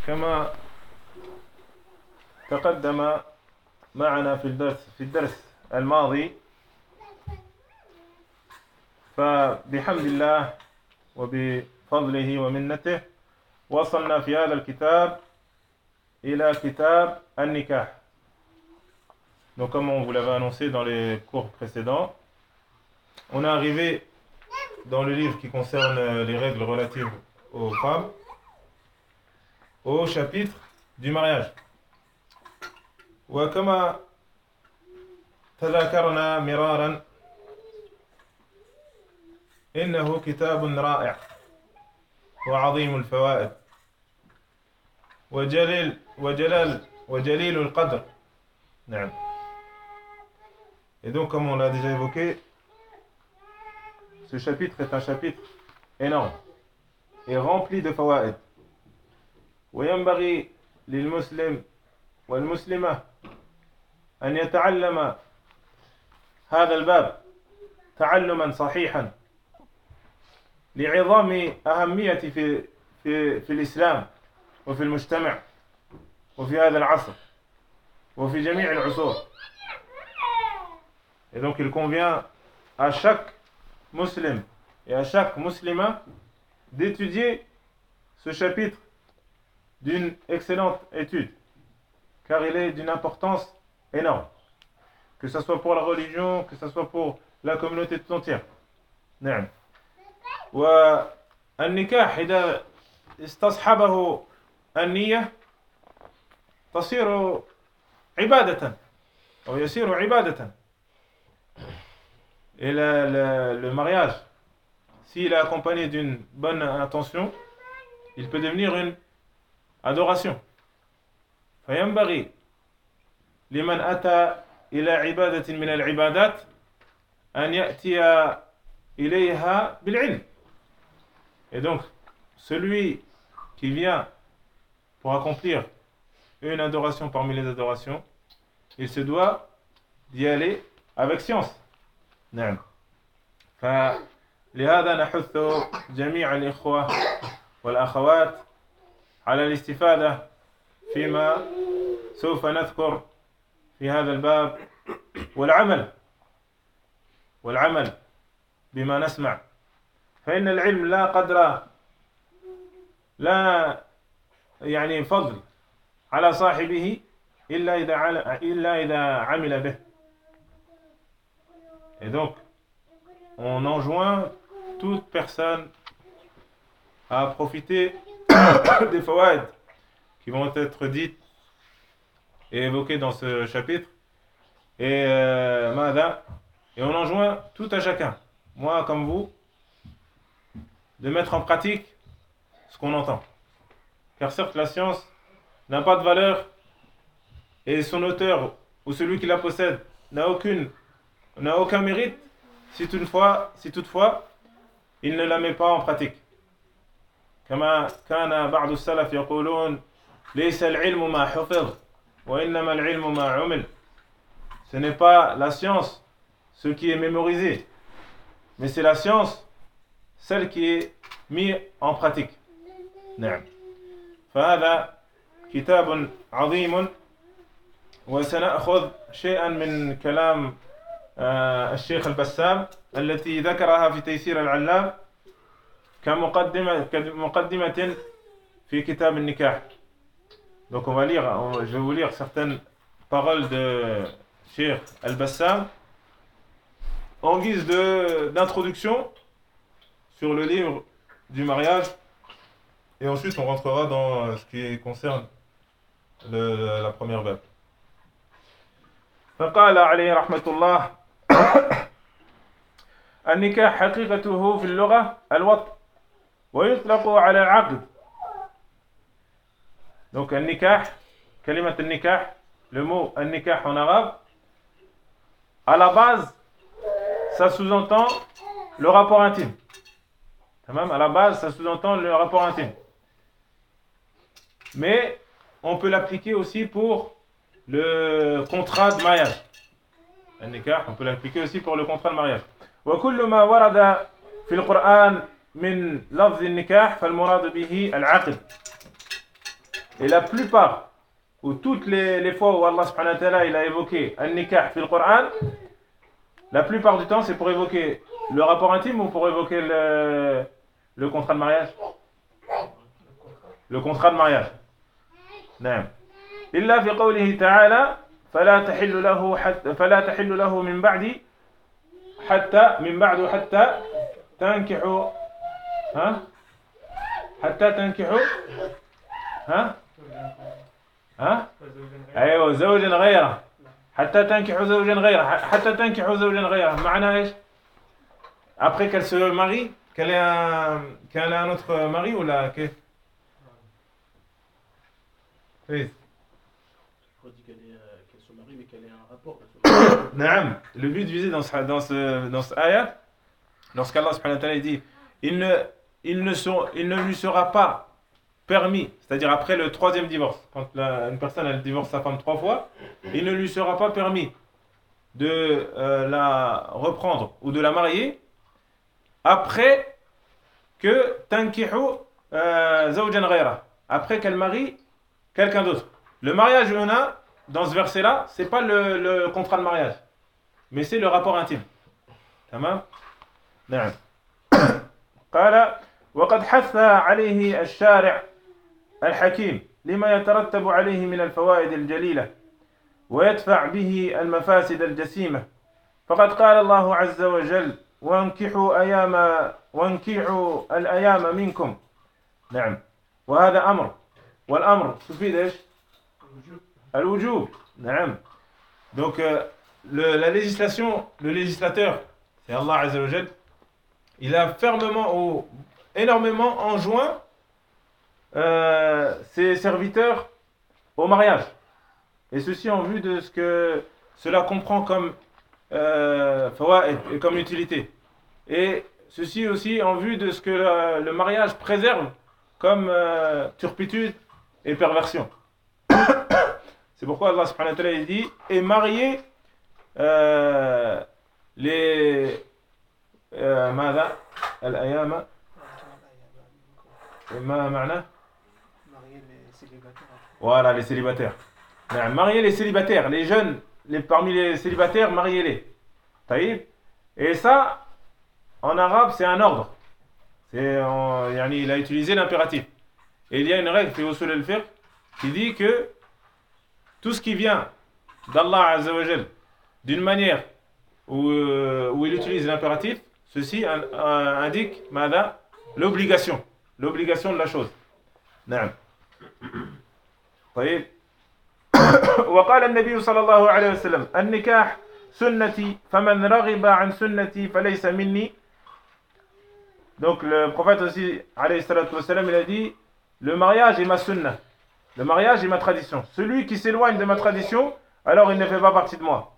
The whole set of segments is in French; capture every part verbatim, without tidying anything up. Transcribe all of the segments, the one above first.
كما تقدم معنا في الدرس في الدرس الماضي، فبحمد الله وبفضله ومنته وصلنا في هذا الكتاب إلى كتاب النكاح. Donc comme on vous l'avait annoncé dans les cours précédents, on est arrivé dans le livre qui concerne les règles relatives aux femmes, au chapitre du mariage. وكما تذاكرنا مرارا إنه كتاب رائع وعظيم الفوائد وجليل وجلال وجليل القدر. نعم. Et donc, comme on l'a déjà évoqué, ce chapitre est un chapitre énorme et rempli de fawaid. وينبغي للمسلم والمسلمة أن يتعلم هذا الباب تعلما صحيحا لعظام أهمية في في في الإسلام وفي المجتمع وفي هذا العصر وفي جميع العصور. Et donc il convient à chaque musulman et à chaque musulmane d'étudier ce chapitre d'une excellente étude, car il est d'une importance énorme, que ce soit pour la religion, que ce soit pour la communauté tout entière. نعم. والنكاح إذا استصحبه النية تصير عبادة أو يصير عبادة. Et le, le, le mariage, s'il est accompagné d'une bonne intention, il peut devenir une adoration. فينبغي لمن أتى إلى عبادة من العبادات أن يأتي إليها بالعلم. Et donc, celui qui vient pour accomplir une adoration parmi les adorations, il se doit d'y aller avec science. نعم. فلهذا نحث جميع الإخوة والأخوات على الاستفادة فيما سوف نذكر في هذا الباب، والعمل والعمل بما نسمع، فإن العلم لا قدر لا يعني فضل على صاحبه إلا إذا إلا إذا عمل به. Et donc, on enjoint toute personne à profiter des fawaid qui vont être dites et évoquées dans ce chapitre. Et, euh, et on enjoint tout à chacun, moi comme vous, de mettre en pratique ce qu'on entend. Car certes, la science n'a pas de valeur et son auteur ou celui qui la possède n'a aucune n'a aucun mérite si toutefois, si toutefois il ne la met pas en pratique. كما كان بعض السلف يقولون ليس العلم ما حفظ وإنما العلم ما عمل. Ce n'est pas la science ce qui est mémorisé, mais c'est la science celle qui est mise en pratique. نعم. فهذا كتاب عظيم، وسنأخذ شيئا من كلام الشيخ البسام التي ذكرها في تيسير العلام كمقدمة كمقدمة في كتاب النكاح. Donc on va lire, on, je vais vous lire certaines paroles de Cheikh Al-Bassam en guise de, d'introduction sur le livre du mariage, et ensuite on rentrera dans ce qui concerne le, la première bab. فقال عليه رحمة الله: النكاح حقيقته في اللغة الوطء ويطلق على العقد. Donc النكاح، كلمة النكاح، le mot النكاح en arabe, à la base ça sous-entend le rapport intime. À la base ça sous-entend le rapport intime, mais on peut l'appliquer aussi pour le contrat de mariage. النكاح on peut l'appliquer aussi pour le contrat de mariage. وكل ما ورد في القرآن من لفظ النكاح فالمراد به العقد. Et la plupart, ou toutes les, les fois où Allah subhanahu wa ta'ala il a évoqué un nikah fil Qur'an, la plupart du temps c'est pour évoquer le rapport intime ou pour évoquer le, le contrat de mariage. Le contrat de mariage. نعم. إلا في قوله تعالى فلا تحل له حتى فلا تحل له من بعد حتى من بعد حتى تنكحوا ها حتى تنكحوا ها ها ايوه زوجا غيره حتى تنكحوا زوجا غيره حتى تنكحوا زوجا غيره معناها ايش après qu'elle se marie qu'elle ait un qu'elle ait un autre mari ou là que oui qu'elle se marie mais qu'elle ait un rapport. نعم. Le but visé dans ce dans ce dans ce ayat, lorsqu'Allah subhanahu wa ta'ala dit il ne il ne sont, il ne lui sera pas permis, c'est-à-dire après le troisième divorce, quand la, une personne elle divorce sa femme trois fois, il ne lui sera pas permis de euh, la reprendre ou de la marier après que tankihu euh, zawjan ghayra, après qu'elle marie quelqu'un d'autre. Le mariage on a dans ce verset-là, c'est pas le, le contrat de mariage, mais c'est le rapport intime. Tamam? نعم. قال وقد حث عليه الشارع الحكيم لما يترتب عليه من الفوائد الجليلة ويدفع به المفاسد الجسيمة فقد قال الله عز وجل وانكحوا أيام وانكحوا الأيام منكم. نعم. وهذا أمر والأمر تفيد إيش؟ الوجوب. نعم. Donc euh, le, la législation, le législateur, c'est Allah Azza wa Jal, il a fermement ou énormément enjoint euh, ses serviteurs au mariage. Et ceci en vue de ce que cela comprend comme euh, fawaid et comme utilité. Et ceci aussi en vue de ce que le, le mariage préserve comme euh, turpitude et perversion. C'est pourquoi Allah subhanahu wa ta'ala dit et marier euh, les ماذا الأيام ما معناه voilà les célibataires. Marier les célibataires, les jeunes, les, parmi les célibataires, mariez-les. Taïb. Et ça, en arabe, c'est un ordre. C'est, en, il a utilisé l'impératif. Et il y a une règle, fi usul al-fiqh, qui dit que tout ce qui vient d'Allah Azza wa Jal d'une manière où, où il utilise l'impératif, ceci indique mada, l'obligation, l'obligation de la chose. نعم. طيب. وقال النبي صلى الله عليه وسلم النكاح سنتي فمن رغب عن سنتي فليس مني. Donc le prophète aussi alayhi salatu wassalam, il a dit le mariage est ma sunna, le mariage est ma tradition, celui qui s'éloigne de ma tradition alors il ne fait pas partie de moi.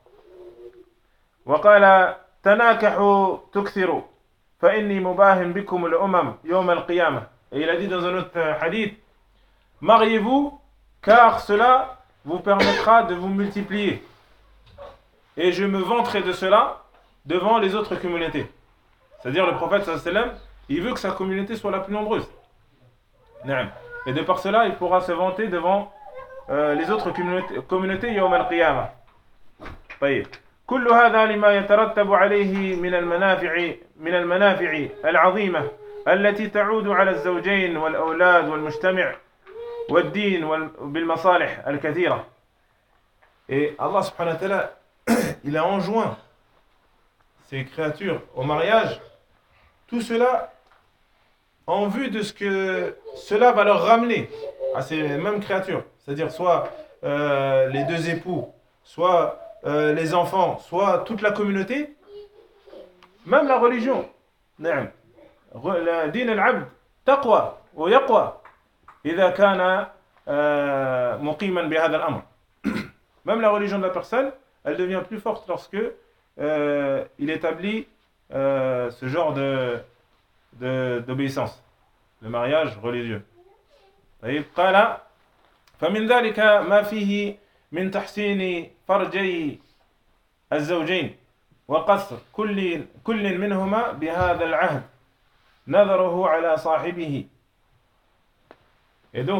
وقال تناكحوا تكثروا فإني مباهم بكم الأمم يوم القيامة. Et il a dit dans un autre hadith mariez-vous car cela vous permettra de vous multiplier et je me vanterai de cela devant les autres communautés. C'est-à-dire le prophète sallallahu alayhi wa sallam, il veut que sa communauté soit la plus nombreuse. Et de par cela il pourra se vanter devant euh, les autres communautés, communautés يوم القيامة. طيب. كل هذا لما يترتب عليه من المنافع من المنافع العظيمة التي تعود على الزوجين والأولاد والمجتمع والدين بالمصالح الكثيرة. Et Allah subhanahu wa ta'ala, il a enjoint ces créatures au mariage, tout cela en vue de ce que cela va leur ramener à ces mêmes créatures, c'est-à-dire soit euh, les deux époux, soit Euh, les enfants, soit toute la communauté, même la religion. نعم. دين العبد تقوى ويقوى إذا كان مقيما بهذا الأمر. Même la religion de la personne, elle devient plus forte lorsque euh, il établit euh, ce genre de, de d'obéissance, le mariage religieux. طيب. قال فمن ذلك ما فيه من تحسين فرجي الزوجين وقصر كل كل منهما بهذا العهد نظره على صاحبه. Et donc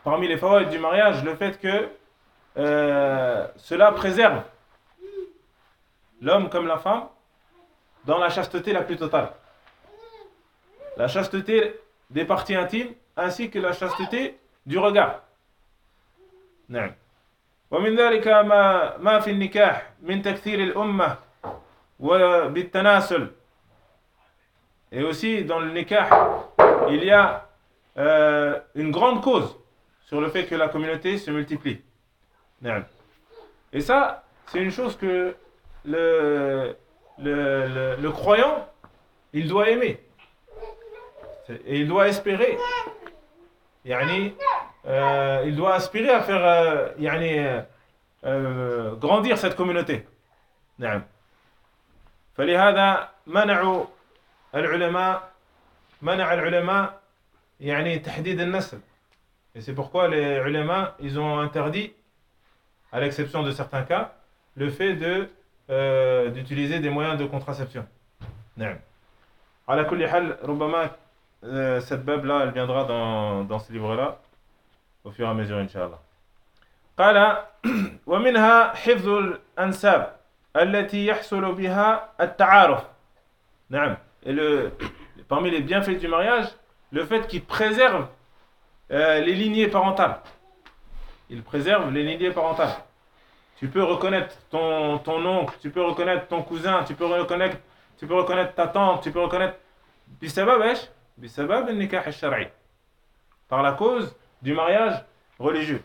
parmi les fawaïd du mariage, le fait que euh, cela préserve l'homme comme la femme dans la chasteté la plus totale. La chasteté des parties intimes ainsi que la chasteté du regard. نعم. ومن ذلك ما ما في النكاح من تكثير الأمة وبالتناسل. Et aussi dans le nikah, il y a euh, une grande cause sur le fait que la communauté se multiplie. نعم. Et ça, c'est une chose que le, le, le, le croyant, il doit aimer. Et il doit espérer. يعني, euh, il doit aspirer à faire euh, يعني, euh, grandir cette communauté. نعم. فلهذا منعوا العلماء منع العلماء يعني تحديد النسل. Et c'est pourquoi les ulama, ils ont interdit, à l'exception de certains cas, le fait de euh, d'utiliser des moyens de contraception. نعم. على كل حال ربما cette bab là elle viendra dans dans ce livre là au fur et à mesure inchallah. قال ومنها حفظ الأنساب التي يحصل بها التعارف. نعم. Et le, parmi les bienfaits du mariage, le fait qu'il préserve euh, les lignées parentales. Il préserve les lignées parentales. Tu peux reconnaître ton, ton oncle, tu peux reconnaître ton cousin, tu peux reconnaître, tu peux reconnaître ta tante, tu peux reconnaître بسبب ايش؟ بسبب النكاح الشرعي. Par la cause du mariage religieux.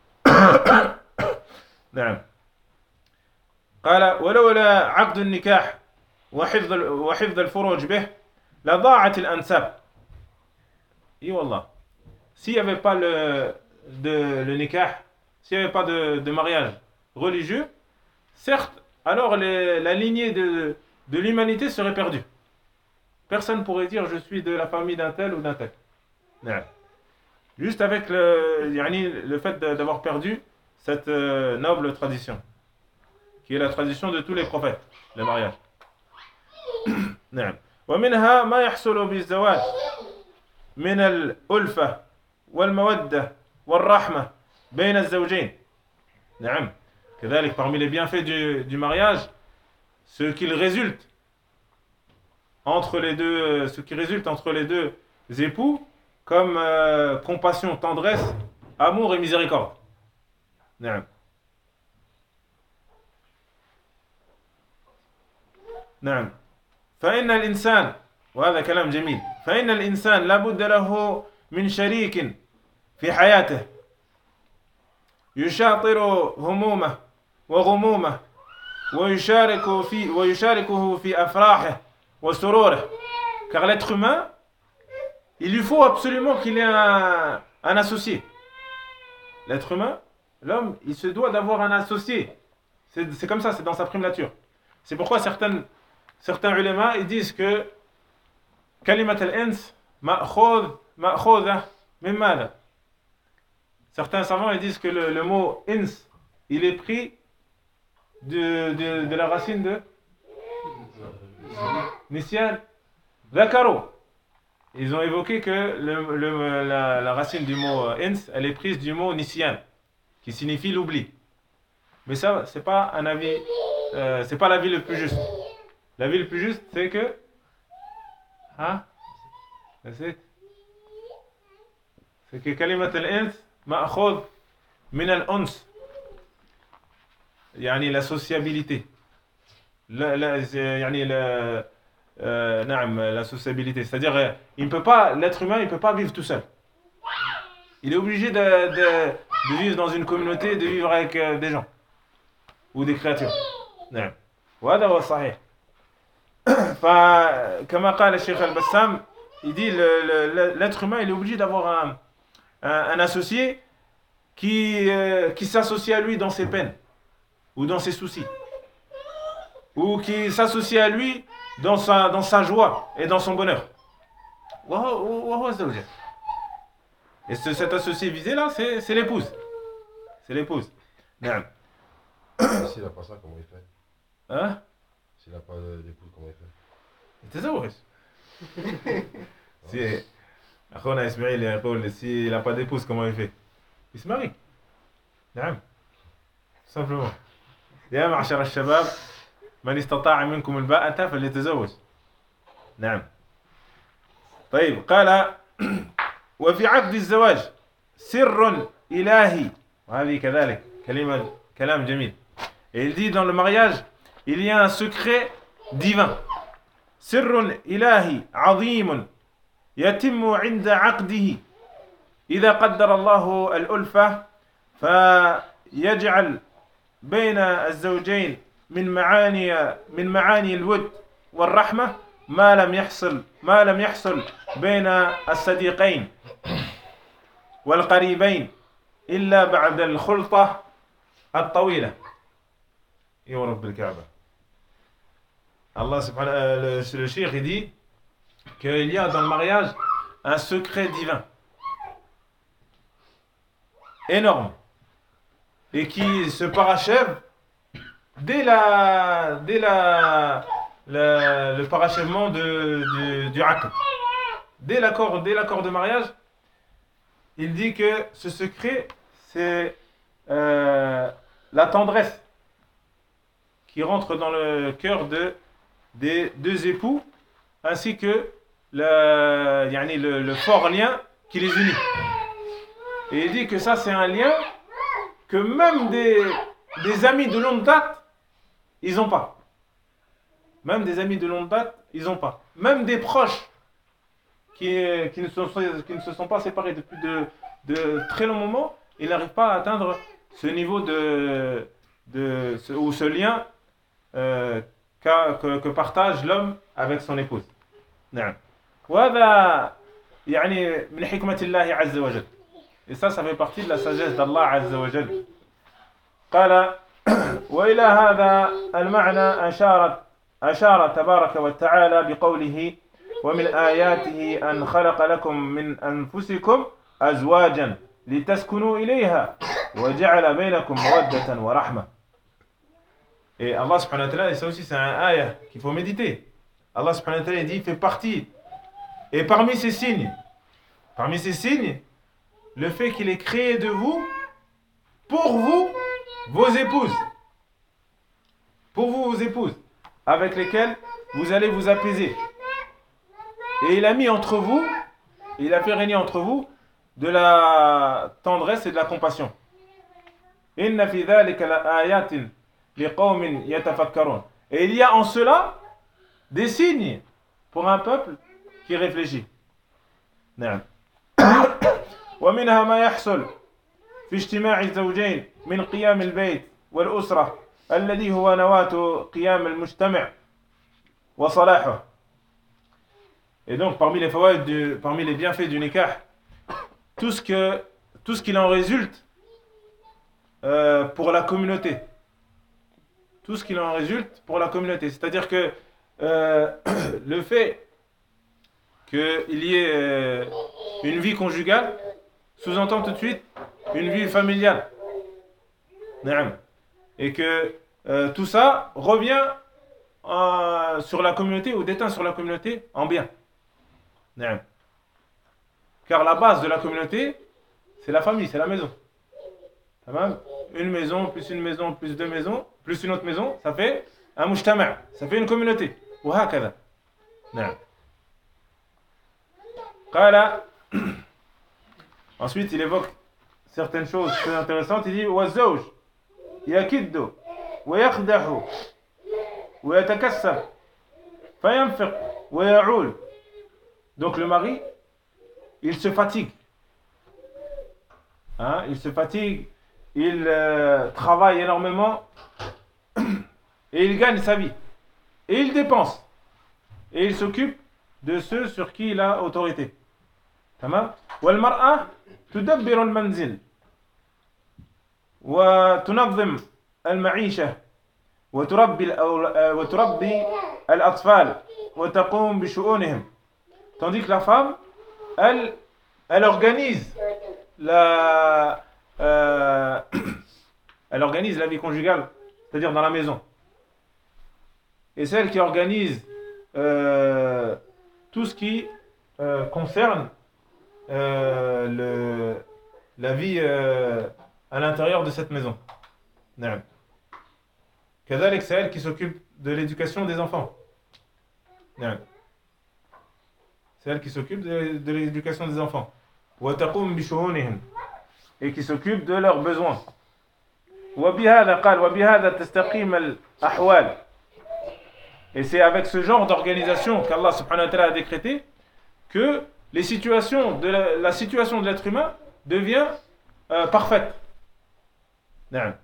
نعم. قال ولولا عقد النكاح وحفظ وحفظ الفروج به لضاعت الأنساب. اي والله. S'il n'y avait pas le, de, le nikah, s'il n'y avait pas de, de mariage religieux, certes, alors les, la lignée de, de l'humanité serait perdue. Personne ne pourrait dire je suis de la famille d'un tel ou d'un tel. Non. Juste avec le, le fait d'avoir perdu cette euh, noble tradition, qui est la tradition de tous les prophètes, le mariage. نعم. ومنها ما يحصل بالزواج من الألفة والمودة والرحمة بين الزوجين. نعم. كذلك parmi les bienfaits du, du mariage, ce qu'il résulte entre les deux, ce qui résulte entre les deux époux, comme euh, compassion, tendresse, amour et miséricorde. نعم. نعم. فإن الإنسان وهذا كلام جميل فإن الإنسان لابد له من شريك في حياته يشاطر همومه وغمومه ويشارك في ويشاركه في أفراحه وسروره. Car l'être humain, il lui faut absolument qu'il ait un, un associé. L'être humain, l'homme, il se doit d'avoir un associé. C'est, c'est comme ça, c'est dans sa prime nature. C'est pourquoi certaines Certains ulama, ils disent que kalimat al-ins ma'khudh ma'khudha min mada. Certains savants ils disent que le, le mot ins, il est pris de, de, de la racine de nisyan dhakaro. Ils ont évoqué que le, le, la, la racine du mot ins, elle est prise du mot nisyan, qui signifie l'oubli. Mais ça, c'est pas un avis, euh, c'est pas l'avis le plus juste. L'avis le plus juste, c'est que... Hein? C'est c'est que kalimat al-ins ma'khud min al-uns. Yani la sociabilité. La, la, yani la, euh, naam, la sociabilité. C'est-à-dire, il ne peut pas, l'être humain, il ne peut pas vivre tout seul. Il est obligé de, de, de vivre dans une communauté, de vivre avec euh, des gens. Ou des créatures. Naam. وهذا هو الصحيح. فكما قال الشيخ البسام, il dit le, le, l'être humain il est obligé d'avoir un, un, un associé qui, euh, qui s'associe à lui dans ses peines ou dans ses soucis ou qui s'associe à lui dans sa, dans sa joie et dans son bonheur. Et ce, cet associé visé là c'est, c'est l'épouse. C'est l'épouse. S'il n'a pas ça, comment il fait? Hein? S'il n'a pas d'épouse, comment il fait? يتزوج. Si أخونا إسماعيل يقول s'il n'a pas d'épouse, comment il fait? il se marie. نعم. Simplement. يا معشر الشباب من استطاع منكم الباءة فليتزوج. نعم. طيب قال وفي عقد الزواج سر إلهي وهذه كذلك كلمة كلام جميل. Et il dit dans le mariage il y a un secret divin. سر إلهي عظيم يتم عند عقده إذا قدر الله الألفة فيجعل بين الزوجين من معاني من معاني الود والرحمة ما لم يحصل ما لم يحصل بين الصديقين والقريبين إلا بعد الخلطة الطويلة. يا رب الكعبة. Allah subhanahu le, le cheikh il dit qu'il y a dans le mariage un secret divin énorme et qui se parachève dès la dès la, la le parachèvement de, de du aqd. Dès l'accord dès l'accord de mariage, il dit que ce secret c'est euh, la tendresse qui rentre dans le cœur de des deux époux ainsi que le, yani le, le fort lien qui les unit. Et il dit que ça c'est un lien que même des, des amis de longue date ils n'ont pas. Même des amis de longue date ils n'ont pas. Même des proches qui, qui, ne sont, qui ne se sont pas séparés depuis de, de très longs moments, ils n'arrivent pas à atteindre ce niveau de, de ce, ou ce lien euh, Que, que partage l'homme avec son épouse. نعم. وهذا يعني من حكمة الله عز وجل. Et ça, ça fait partie de la sagesse d'Allah عز وجل. قال وإلى هذا المعنى أشارت أشار تبارك وتعالى بقوله ومن آياته أن خلق لكم من أنفسكم أزواجا لتسكنوا إليها وجعل بينكم مودة ورحمة. Et Allah subhanahu wa ta'ala, et ça aussi c'est un ayah qu'il faut méditer. Allah subhanahu wa ta'ala dit, il fait partie. Et parmi ces signes, parmi ces signes, le fait qu'il ait créé de vous, pour vous, vos épouses. Pour vous, vos épouses, avec lesquelles vous allez vous apaiser. Et il a mis entre vous, il a fait régner entre vous de la tendresse et de la compassion. Inna fi dhalika la ayatin. Et il y a en cela des signes pour un peuple qui réfléchit. نعم. ومنها ما يحصل في اجتماع الزوجين من قيام البيت والأسرة الذي هو نواة قيام المجتمع وصلاحه. Et donc parmi les fawaïd du, parmi les bienfaits du nikah, tout ce que tout ce qu'il en résulte euh, pour la communauté. Tout ce qu'il en résulte pour la communauté. C'est-à-dire que euh, le fait qu'il y ait euh, une vie conjugale sous-entend tout de suite une vie familiale. Et que euh, tout ça revient euh, sur la communauté ou déteint sur la communauté en bien. Car la base de la communauté, c'est la famille, c'est la maison. Une maison, plus une maison, plus deux maisons, plus une autre maison, ça fait un mujtama', ça fait une communauté. وهكذا. نعم. قال Ensuite, il évoque certaines choses très intéressantes. Il dit والزوج يكد ويخدع ويتكسل فينفق ويعول. Donc le mari, il se fatigue. Hein, il se fatigue. Il euh, travaille énormément et il gagne sa vie. Et il dépense. Et il s'occupe de ceux sur qui il a autorité. تمام؟ والمرأة تدبر المنزل وتنظم المعيشة وتربي وتربي الأطفال وتقوم بشؤونهم. Tandis que la femme, elle, elle organise la Euh, elle organise la vie conjugale, c'est-à-dire dans la maison. Et celle qui organise euh, tout ce qui euh, concerne euh, le, la vie euh, à l'intérieur de cette maison. نعم. كذلك c'est elle qui s'occupe de l'éducation des enfants. نعم. C'est elle qui s'occupe de, de l'éducation des enfants. وتقوم بشؤونهم. Et qui s'occupe de leurs besoins. وبهذا قال وبهذا تستقيم الأحوال. Et c'est avec ce genre d'organisation qu'Allah subhanahu wa ta'ala a décrété que les situations de la, la situation de l'être humain devient euh, parfaite. نعم.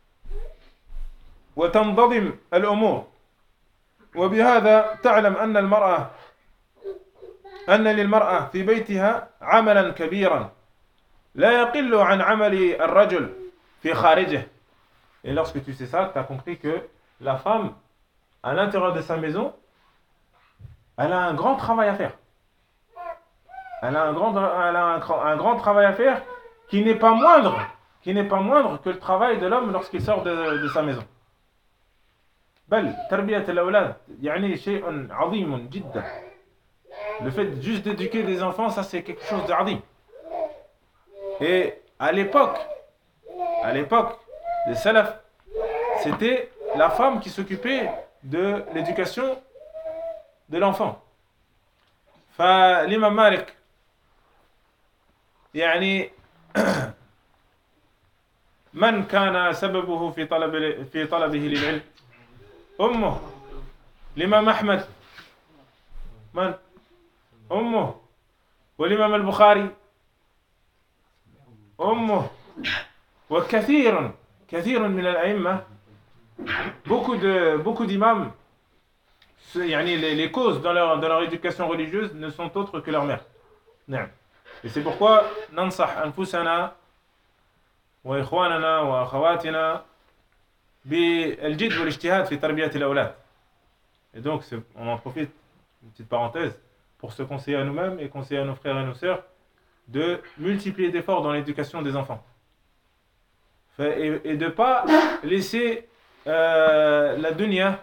وتنتظم الأمور. وبهذا تعلم أن المرأة أن للمرأة في بيتها عملا كبيرا لا يقل عن عمل الرجل في خارجه. Et lorsque tu sais ça, tu as compris que la femme, à l'intérieur de sa maison, elle a un grand travail à faire. Elle a un grand, elle a un, un grand travail à faire qui n'est pas moindre, qui n'est pas moindre que le travail de l'homme lorsqu'il sort de, de sa maison. بل تربية الأولاد يعني شيء عظيم جدا. Le fait juste d'éduquer des enfants, ça c'est quelque chose d'azim. Et à l'époque, à l'époque des salaf, c'était la femme qui s'occupait de l'éducation de l'enfant. فالإمام مالك يعني من كان سببه في طلب في طلبه للعلم أمه. الإمام أحمد من؟ أمه. والإمام البخاري أمه. وكثير كثير من الأئمة, beaucoup de beaucoup d'imams, يعني les, les causes dans leur dans leur éducation religieuse ne sont autres que leur mère. نعم. Et c'est pourquoi ننصح أنفسنا وإخواننا وأخواتنا بالجد والاجتهاد في تربية الأولاد. Et donc on en profite, une petite parenthèse, pour se conseiller à nous-mêmes et conseiller à nos frères et nos sœurs de multiplier d'efforts dans l'éducation des enfants. Et, et de ne pas laisser euh, la dunya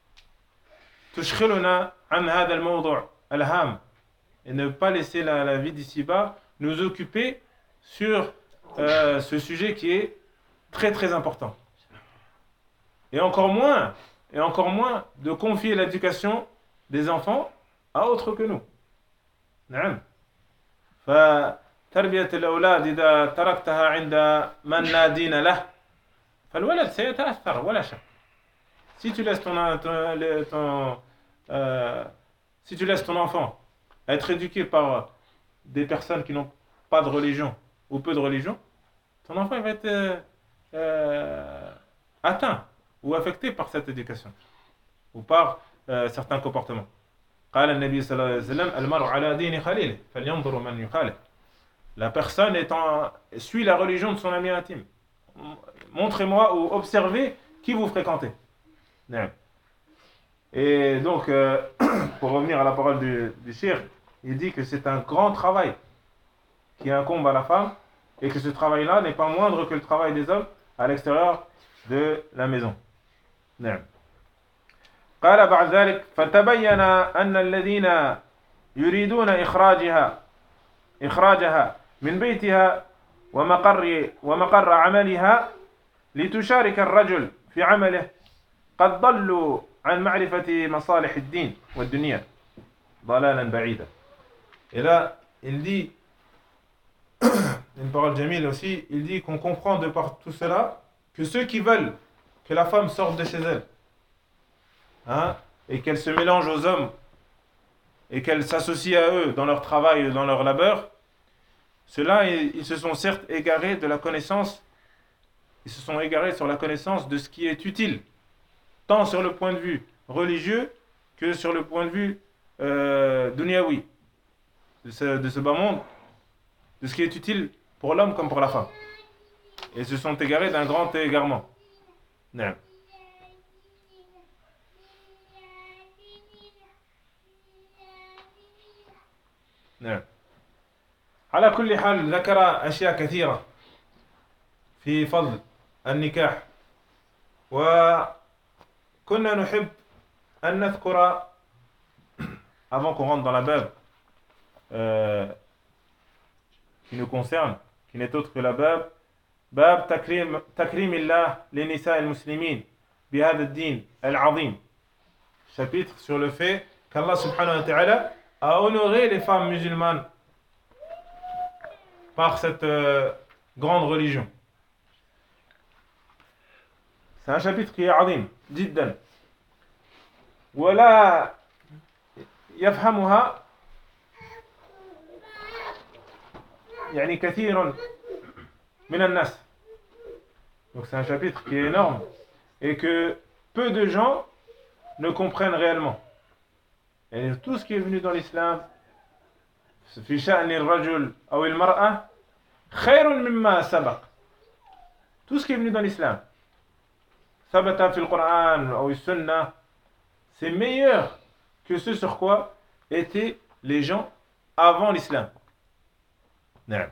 تشغلنا عن هذا الموضوع الهام. Et ne pas laisser la, la vie d'ici-bas nous occuper sur euh, ce sujet qui est très très important. Et encore moins, et encore moins de confier l'éducation des enfants à autre que nous. نعم. فتربية الأولاد إذا تركتها عند من لا دين له فالولد سيتأثر ولا شك. Si tu laisses ton, ton, ton euh, si tu laisses ton enfant être éduqué par des personnes qui n'ont pas de religion ou peu de religion, ton enfant il va être euh, euh, atteint ou affecté par cette éducation ou par euh, certains comportements. قال النبي صلى الله عليه وسلم المرء على دين خليله فلينظر من يخالف. La personne étant, suit la religion de son ami intime. Montrez-moi ou observez qui vous fréquentez. Et donc, euh, pour revenir à la parole du, du shir, il dit que c'est un grand travail qui incombe à la femme et que ce travail-là n'est pas moindre que le travail des hommes à l'extérieur de la maison. قال بعد ذلك فتبين أن الذين يريدون إخراجها إخراجها من بيتها ومقر ومقر عملها لتشارك الرجل في عمله قد ضلوا عن معرفة مصالح الدين والدنيا ضلالا بعيدا. Et là, il dit une parole jamil aussi, il dit qu'on comprend de par tout cela que ceux qui veulent que la femme sorte de chez elle, hein, et qu'elle se mélange aux hommes et qu'elle s'associe à eux dans leur travail et dans leur labeur, ceux-là, ils, ils se sont certes égarés de la connaissance, ils se sont égarés sur la connaissance de ce qui est utile, tant sur le point de vue religieux que sur le point de vue euh, dunyawi, de ce, de ce bas monde, de ce qui est utile pour l'homme comme pour la femme. Et ils se sont égarés d'un grand égarement. Non. نعم. على كل حال ذكر أشياء كثيرة في فضل النكاح وكنا نحب أن نذكر avant qu'on rentre dans la bab euh, qui nous concerne qui n'est autre que la bab bab takrim takrim illah li nisa al-muslimin bi hadha ad-din al-azim, chapitre sur le fait qu'Allah subhanahu wa ta'ala a honoré les femmes musulmanes par cette euh, grande religion. C'est un chapitre qui est azim jiddan ولا يفهمها يعني كثير من الناس. Donc c'est un chapitre qui est énorme et que peu de gens ne comprennent réellement. Et tout ce qui est venu dans l'islam في شأن الرجل أو المرأة خير مما سبق. Tout ce qui est venu dans l'islam ثبت في القرآن أو السنة, c'est meilleur que ce sur quoi étaient les gens avant l'islam. نعم.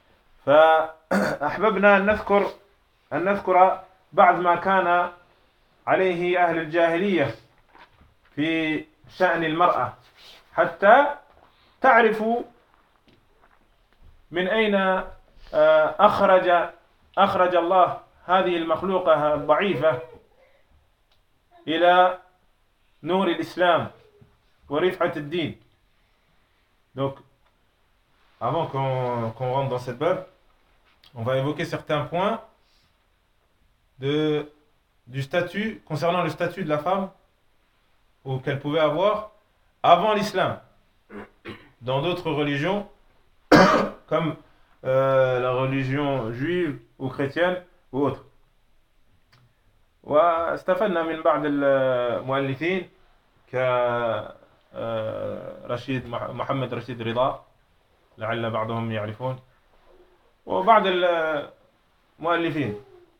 فأحببنا أن نذكر أن نذكر بعض ما كان عليه أهل الجاهلية في شأن المرأة حتى تعرفوا من أين أخرج أخرج الله هذه المخلوقة الضعيفة إلى نور الإسلام ورفعة الدين. Donc, avant qu'on qu'on rentre dans cette bab, on va évoquer certains points de, du statut, concernant le statut de la femme ou qu'elle pouvait avoir avant l'islam, dans d'autres religions, comme euh, la religion juive ou chrétienne ou autre. واستفدنا من بعض المؤلفين كرشيد محمد رشيد رضا, لعل بعضهم يعرفون, وبعض المؤلفين.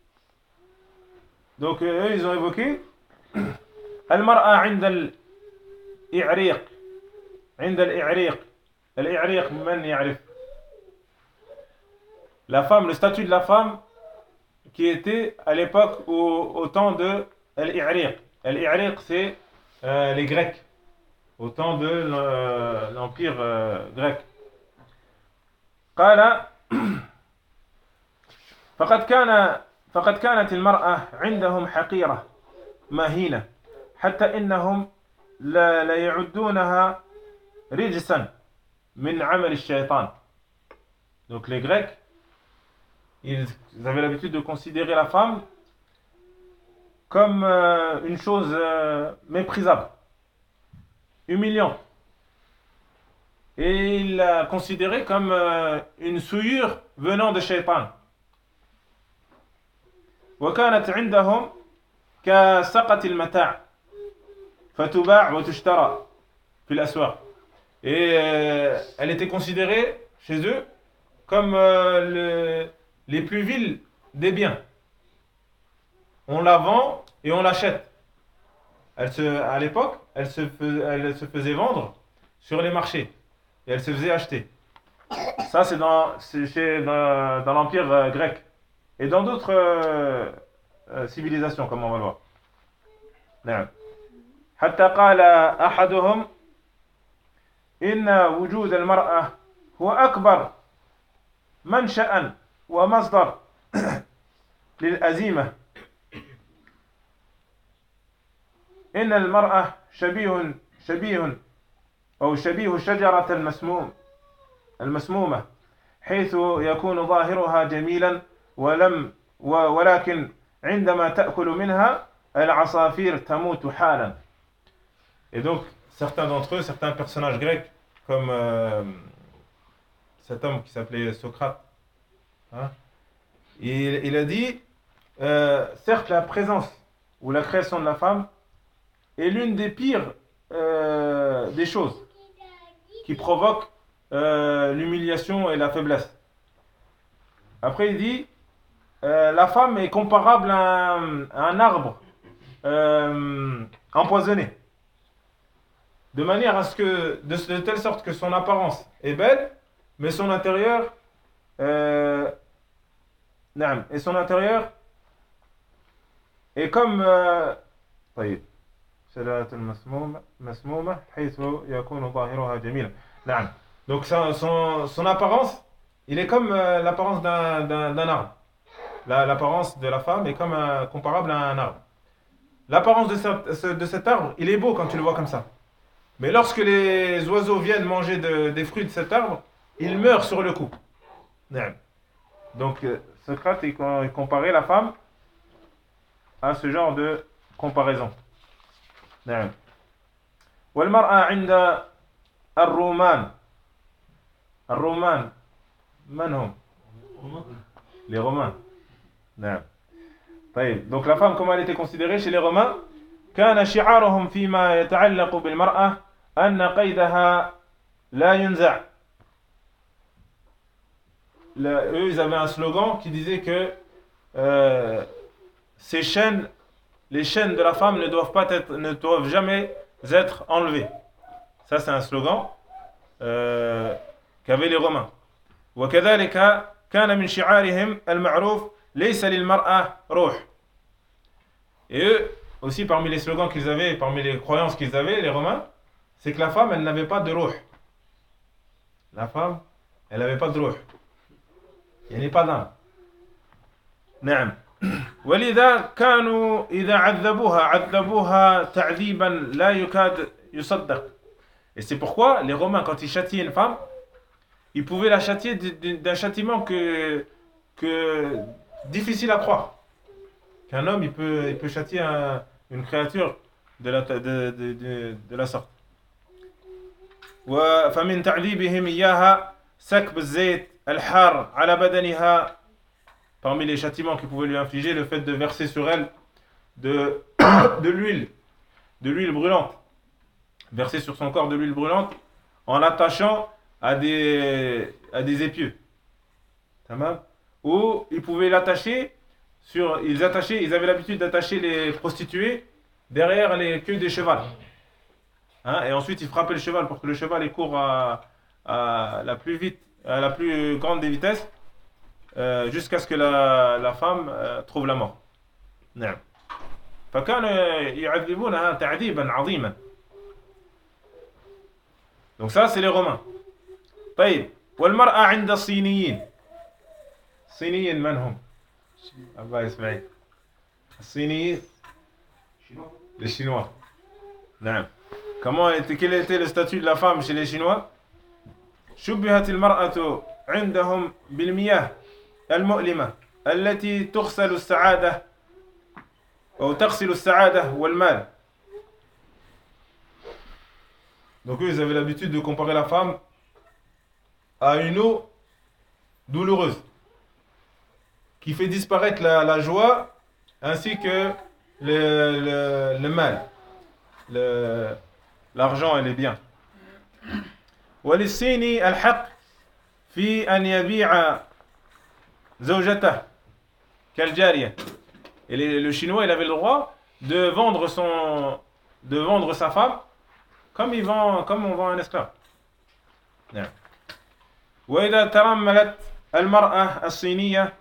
Donc eux ils ont évoqué المرأة عند الإعريق عند الإعريق الإعريق من يعرف؟ La femme, le statut de la femme qui était à l'époque au, au temps de l'I'riq. L'I'riq, c'est euh, les Grecs, au temps de l'Empire euh, grec. قال فقد كان فقد كانت المرأة عندهم حقيرة مهينة حتى إنهم لا, لا يعدونها رجسا من عمل الشيطان. Donc les Grecs, ils avaient l'habitude de considérer la femme comme euh, une chose euh, méprisable, humiliante. Et ils la considéraient comme euh, une souillure venant de Shaitan. وكانت عندهم كسقة المتاع فتباع وتشترى في الأسواق. Et euh, elle était considérée chez eux comme euh, le les plus vils des biens. On la vend et on l'achète. Elle se, à l'époque, elle se, fais, elle se faisait vendre sur les marchés et elle se faisait acheter. Ça, c'est dans, c'est chez, dans, dans l'Empire euh, grec et dans d'autres euh, euh, civilisations, comme on va le voir. نعم. حتى قال أحدهم إن وجود المرأة هو أكبر منشأ ومصدر للأزيمة. إن المرأة شبيه شبيه أو شبيه الشجرة المسموم المسمومة حيث يكون ظاهرها جميلا ولم ولكن عندما تأكل منها العصافير تموت حالا. Et donc certains d'entre eux, certains personnages grecs comme euh, cet homme qui s'appelait Socrate, hein, il, il a dit euh, certes la présence ou la création de la femme est l'une des pires euh, des choses qui provoquent euh, l'humiliation et la faiblesse. Après il dit euh, la femme est comparable à un, à un arbre euh, empoisonné, de manière à ce que de, de telle sorte que son apparence est belle mais son intérieur euh, et son intérieur est comme طيب شجرة المسمومة مسمومة حيث يكون ظاهرها جميلا. نعم. Donc son, son, son apparence il est comme euh, l'apparence d'un, d'un, d'un arbre. La- l'apparence de la femme est comme un- comparable à un arbre. L'apparence de, cet- ce- de cet arbre, il est beau quand tu le vois comme ça. Mais lorsque les oiseaux viennent manger de- des fruits de cet arbre, ils meurent sur le coup. Naam. Donc, euh, Socrate, il com- il comparait la femme à ce genre de comparaison. نعم. والمرأة عند الرومان الرومان من هم؟ Les Romains. نعم. طيب. Donc la femme, comment elle était considérée chez les Romains? كان شعارهم فيما يتعلق بالمرأة أن قيدها لا ينزع. Le- eux, ils avaient un slogan qui disait que euh, ces chaînes, les chaînes de la femme ne doivent pas être, ne doivent jamais être enlevées. Ça, c'est un slogan euh, qu'avaient les Romains. وكذلك كان من شعارهم المعروف ليس للمرأة روح. Et eux, aussi parmi les slogans qu'ils avaient, parmi les croyances qu'ils avaient, les Romains, c'est que la femme, elle n'avait pas de ruh. La femme, elle n'avait pas de ruh. Il n'y a pas d'âme. نعم. ولذا كانوا إذا عذبوها عذبوها تعذيبا لا يكاد يصدق. Et c'est pourquoi les Romains, quand ils châtiaient une femme, ils pouvaient la châtier d'un châtiment que, que difficile à croire. Qu'un homme, il peut, il peut châtier un, une créature de la, de, de, de, de la sorte. فمن تعذيبهم إياها سكب الزيت الحار على بدنها. Parmi les châtiments qu'ils pouvaient lui infliger, le fait de verser sur elle de, de l'huile, de l'huile brûlante. Verser sur son corps de l'huile brûlante en l'attachant à des, à des épieux. Tamam. Ou ils pouvaient l'attacher sur, ils attachaient, ils avaient l'habitude d'attacher les prostituées derrière les queues des chevals. Hein, et ensuite ils frappaient le cheval pour que le cheval il court à, à la plus vite, à la plus grande des vitesses, euh, jusqu'à ce que la, la femme euh, trouve la mort. نعم. فكانوا يعذبونها تعذيبا عظيما. Donc ça c'est les Romains. طيب. والمرأة عند الصينيين. الصينيين من هم؟ الله يسمعك. الصينيين. Les Chinois. نعم. Comment était, quel était le statut de la femme chez les Chinois? شبهت المرأة عندهم بالمياه المؤلمة التي تغسل السعادة أو تغسل السعادة والمال. Donc eux, ils avaient l'habitude de comparer la femme à une eau douloureuse qui fait disparaître la, la joie ainsi que le, le, le mal, le, l'argent et les biens. وللصيني الحق في أن يبيع زوجته كالجارية. Et les- le chinois, il avait le droit de vendre son, de vendre sa femme comme il vend, comme on vend un esclave. نعم. وإذا ترملت المرأة الصينية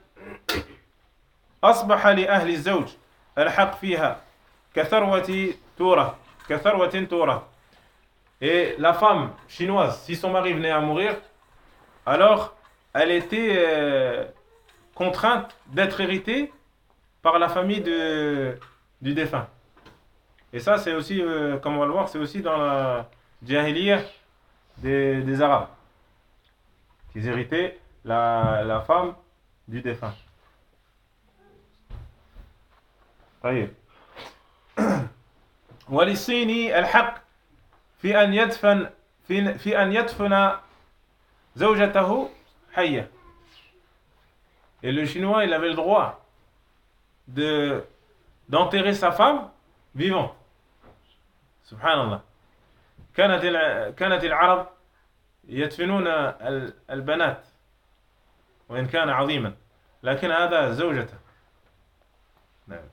أصبح لأهل الزوج الحق فيها كثروة تورة كثروة تورة. Et la femme chinoise, si son mari venait à mourir, alors elle était euh, contrainte d'être héritée par la famille de, du défunt. Et ça, c'est aussi, euh, comme on va le voir, c'est aussi dans la Jahiliya des, des Arabes, qu'ils héritaient la, la femme du défunt. طيب. وللصيني الحق في أن يدفن في في أن يدفن زوجته حية. Et le chinois, il avait le droit de d'enterrer sa femme vivante. Subhanallah. كانت الع- كانت العرب يدفنون ال- البنات وإن كان عظيما لكن هذا زوجته. نعم.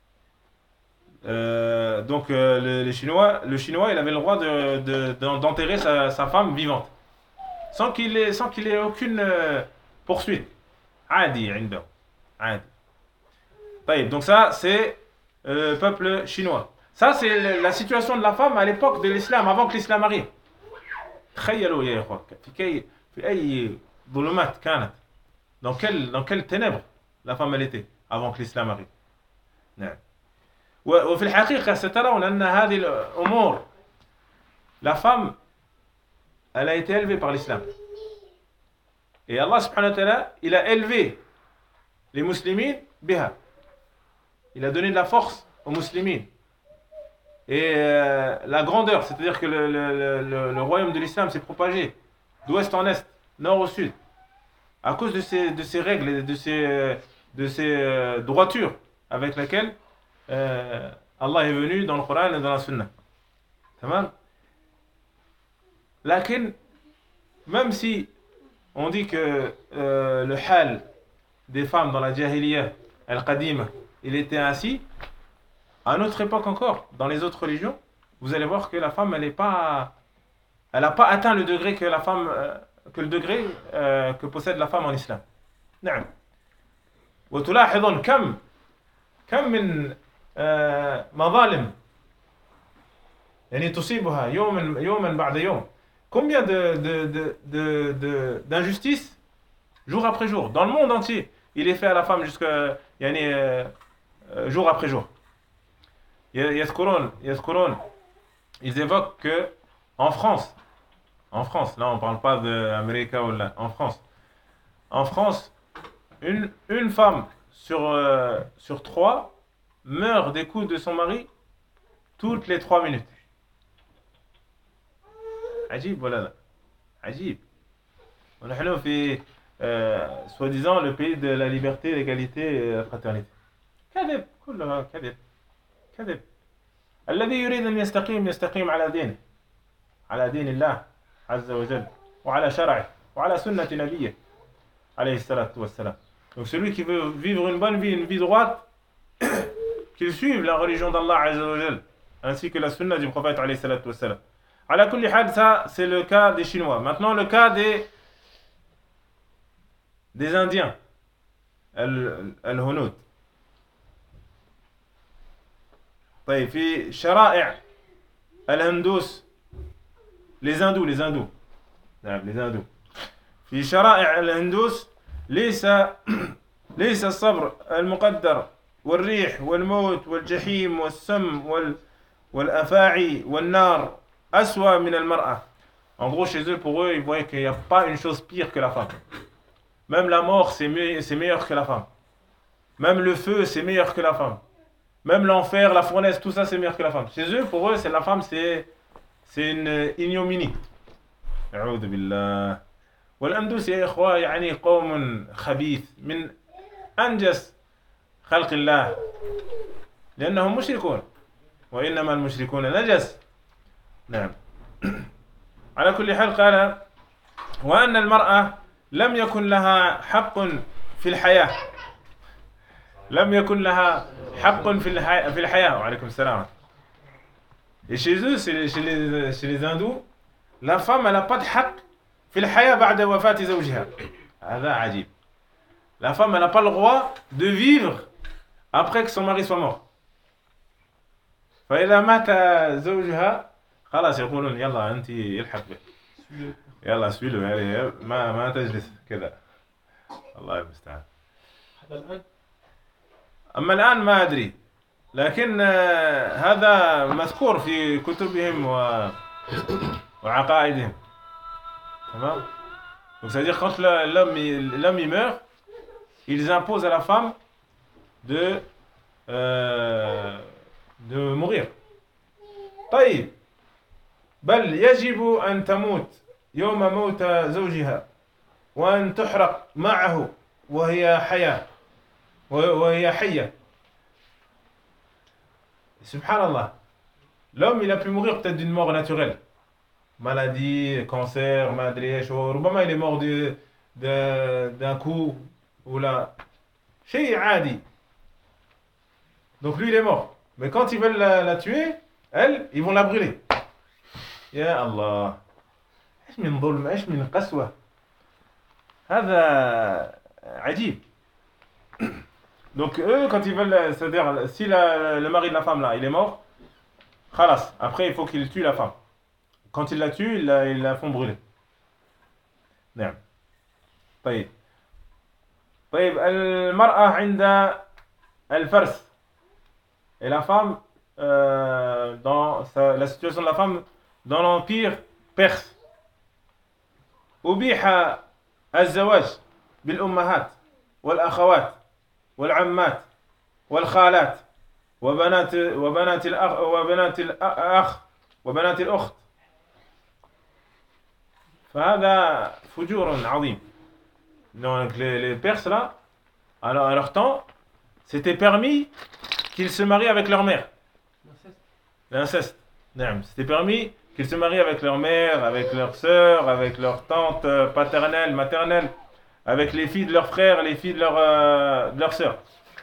Euh, donc euh, le, les Chinois, le Chinois, il avait le droit de, de- d'en- d'enterrer sa, sa femme vivante, sans qu'il ait, sans qu'il ait aucune euh, poursuite. عادي عنده. عادي. طيب, donc ça c'est euh, le peuple chinois. Ça c'est le- la situation de la femme à l'époque de l'islam, avant que l'islam arrive. تخيلوا يا اخوان في كي في اي ظلمات كانت. Dans quelle, dans quelle ténèbres la femme elle était avant que l'islam arrive. نعم. وفي الحقيقة سترون أن هذه الأمور la femme elle a été élevée par l'islam. Et Allah subhanahu wa ta'ala il a élevé les musulmans biha. Il a donné de la force aux musulmans. Et euh, la grandeur, c'est-à-dire que le, le, le, le royaume de l'islam s'est propagé d'ouest en est, nord au sud, à cause de ces, de ces règles et de ces, de ces euh, droitures avec lesquelles euh, Allah est venu dans le Coran et dans la Sunna. Tamam? Lakin, même si on dit que euh, le hal des femmes dans la jahiliya, al-qadima, il était ainsi, à notre époque encore, dans les autres religions, vous allez voir que la femme, elle n'est pas, elle n'a pas atteint le degré que la femme, euh, que le degré euh, que possède la femme en islam. نعم. وتلاحظون كم كم من آه مظالم يعني تصيبها يوما يوما بعد يوم. Combien de de de de de d'injustices jour après jour dans le monde entier, il est fait à la femme jusqu'à يعني euh, jour après jour. يذكرون يذكرون ils évoquent que en France en France là on parle pas d'Amérique ou là en France en France une une femme sur euh, sur trois meurt des coups de son mari toutes les trois minutes. عجيب ولا لا عجيب ونحن في euh, soi-disant le pays de la liberté, l'égalité et la fraternité. كذب كلها كذب كذب. الذي يريد أن يستقيم يستقيم على دينه على دين الله عز وجل وعلى شرعه وعلى سنة نبيه عليه الصلاة والسلام. Donc celui qui veut vivre une bonne vie, une vie droite, qu'il suive la religion d'Allah azza wa jal ainsi que la sunna du prophète عليه الصلاة والسلام. على كل حال, ça c'est le cas des Chinois. Maintenant le cas des des Indiens, al-Hunoud. طيب في شرائع الهندوس les hindous les hindous نعم les hindous في شرائع الهندوس ليس ليس الصبر المقدر والريح والموت والجحيم والسم وال والأفاعي والنار أسوأ من المرأة. En gros chez eux, pour eux, ils voyaient qu'il n'y a pas une chose pire que la femme. Même la mort c'est mieux, c'est meilleur que la femme. Même le feu c'est meilleur que la femme. Même l'enfer, la fournaise, tout ça c'est meilleur que la femme. Chez eux, pour eux, c'est la femme, c'est c'est une ignominie. أعوذ بالله. والأندوس يا إخوة يعني قوم خبيث من أنجس خلق الله لأنهم مشركون وإنما المشركون نجس. نعم. على كل حال قال وأن المرأة لم يكن لها حق في الحياة. لم يكن لها حق في الحياة في الحياة وعليكم السلام. Et chez eux, chez les, chez les, chez les hindous, la femme elle n'a pas de حق في الحياة بعد وفاة زوجها. هذا عجيب. La femme elle n'a pas le droit de vivre après que son mari soit mort. فإذا مات زوجها خلاص يقولون يلا أنت الحق به. يلا سويله يعني ما ما تجلس كذا. الله المستعان. هذا الآن أما الآن ما أدري لكن هذا مذكور في كتبهم و... وعقائدهم. تمام. Donc ça veut dire quand l'homme l'homme il meurt, ils imposent à la femme de euh, de mourir. طيب بل يجب أن تموت يوم موت زوجها وأن تحرق معه وهي حياة وهي حية. Subhanallah. L'homme il a pu mourir peut-être d'une mort naturelle. Maladie, cancer, madrièche, ou ربما il est mort de, de, d'un coup ou là. شيء عادي. Donc lui il est mort. Mais quand ils veulent la, la tuer, elle, ils vont la brûler. يا الله. ايش من ظلم، ايش من قسوة. هذا عجيب. Donc eux, quand ils veulent, c'est-à-dire si la, le mari de la femme là, il est mort, khalas, après il faut qu'il tue la femme. Quand il la tue, ils la, ils la font brûler. نعم. طيب طيب المرأة عند الفرس et la femme euh, dans sa- la situation de la femme dans l'empire perse أبيح الزواج بالأمهات والأخوات والعمات والخالات وبنات وبنات الأخ وبنات الأخ وبنات الأخت فهذا فجور عظيم. Donc les, les Perses là, alors à leur temps, c'était permis qu'ils se marient avec leur mère. L'inceste. L'inceste. Non, c'était permis qu'ils se marient avec leur mère, avec leur sœur, avec leur tante euh, paternelle, maternelle, avec les filles de leurs frères, les filles de leur, euh, de leur sœur.